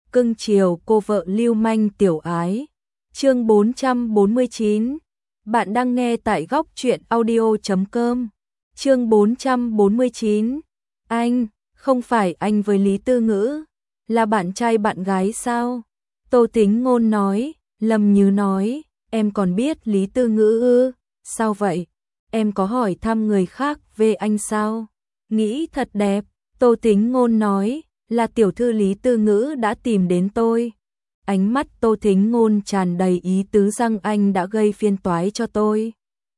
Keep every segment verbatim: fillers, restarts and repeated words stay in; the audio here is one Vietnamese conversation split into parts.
cưng chiều cô vợ lưu manh tiểu ái. Chương bốn trăm bốn mươi chín. Bạn đang nghe tại góc truyện audio chấm com. Chương bốn trăm bốn mươi chín. Anh, không phải anh với Lý Tư Ngữ, là bạn trai bạn gái sao? Tô Tính Ngôn nói. Lâm Như nói, em còn biết Lý Tư Ngữ ư? Sao vậy? Em có hỏi thăm người khác về anh sao? Nghĩ thật đẹp. Tô Tính Ngôn nói, là tiểu thư Lý Tư Ngữ đã tìm đến tôi. Ánh mắt Tô Tính Ngôn tràn đầy ý tứ rằng anh đã gây phiền toái cho tôi.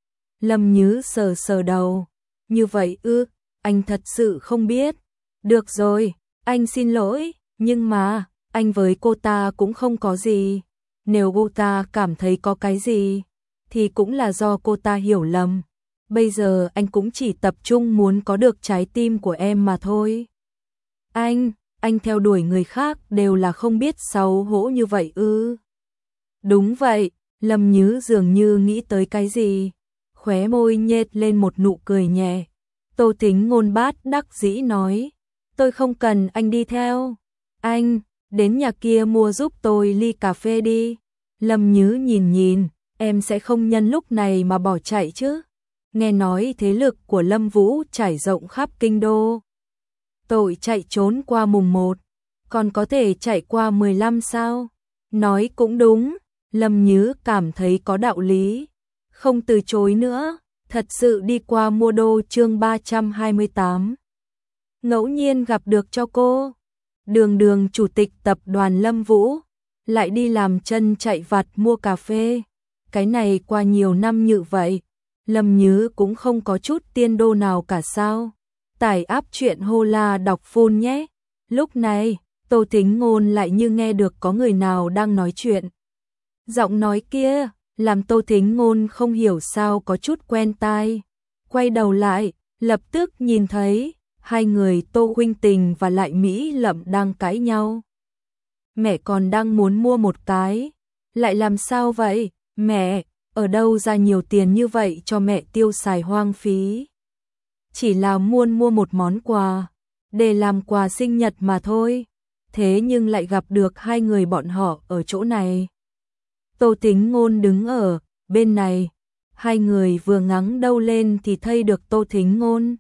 Lâm Như sờ sờ đầu. Như vậy ư? Anh thật sự không biết. Được rồi, anh xin lỗi, nhưng mà, anh với cô ta cũng không có gì. Nếu cô ta cảm thấy có cái gì, thì cũng là do cô ta hiểu lầm. Bây giờ anh cũng chỉ tập trung muốn có được trái tim của em mà thôi. Anh, anh theo đuổi người khác đều là không biết xấu hổ như vậy ư? Đúng vậy, Lâm Như dường như nghĩ tới cái gì, khóe môi nhếch lên một nụ cười nhẹ. Tô Tính Ngôn bát đắc dĩ nói, tôi không cần anh đi theo. Anh, đến nhà kia mua giúp tôi ly cà phê đi. Lâm Như nhìn nhìn, em sẽ không nhân lúc này mà bỏ chạy chứ? Nghe nói thế lực của Lâm Vũ trải rộng khắp kinh đô. Tội chạy trốn qua mùng một, còn có thể chạy qua mười lăm sao? Nói cũng đúng, Lâm Như cảm thấy có đạo lý. Không từ chối nữa, thật sự đi qua mua đô. Chương ba trăm hai mươi tám. Ngẫu nhiên gặp được cho cô. Đường Đường chủ tịch tập đoàn Lâm Vũ, lại đi làm chân chạy vặt mua cà phê. Cái này qua nhiều năm như vậy, Lâm Như cũng không có chút tiên đô nào cả sao. Tải app truyện hô la đọc phun nhé. Lúc này, Tô Tính Ngôn lại như nghe được có người nào đang nói chuyện. Giọng nói kia, làm Tô Tính Ngôn không hiểu sao có chút quen tai. Quay đầu lại, lập tức nhìn thấy hai người Tô Huynh Tình và lại Mỹ Lậm đang cãi nhau. Mẹ còn đang muốn mua một cái. Lại làm sao vậy? Mẹ, ở đâu ra nhiều tiền như vậy cho mẹ tiêu xài hoang phí? Chỉ là muốn mua một món quà, để làm quà sinh nhật mà thôi. Thế nhưng lại gặp được hai người bọn họ ở chỗ này. Tô Tính Ngôn đứng ở bên này. Hai người vừa ngắng đầu lên thì thấy được Tô Tính Ngôn.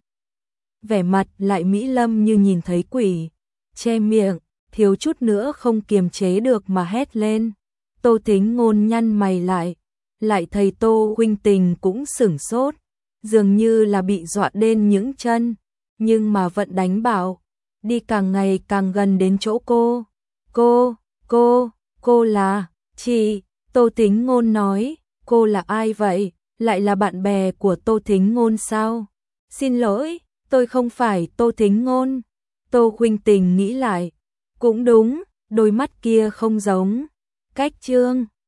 Vẻ mặt lại Mỹ Lâm như nhìn thấy quỷ, che miệng, thiếu chút nữa không kiềm chế được mà hét lên. Tô Tính Ngôn nhăn mày lại, lại thấy Tô Huynh Tình cũng sửng sốt, dường như là bị dọa đến những chân, nhưng mà vẫn đánh bảo, đi càng ngày càng gần đến chỗ cô. Cô, cô, cô là, chị, Tô Tính Ngôn nói, cô là ai vậy? Lại là bạn bè của Tô Tính Ngôn sao? Xin lỗi, tôi không phải Tô Tính Ngôn. Tô Huynh Tình nghĩ lại, cũng đúng, đôi mắt kia không giống. Cách Trương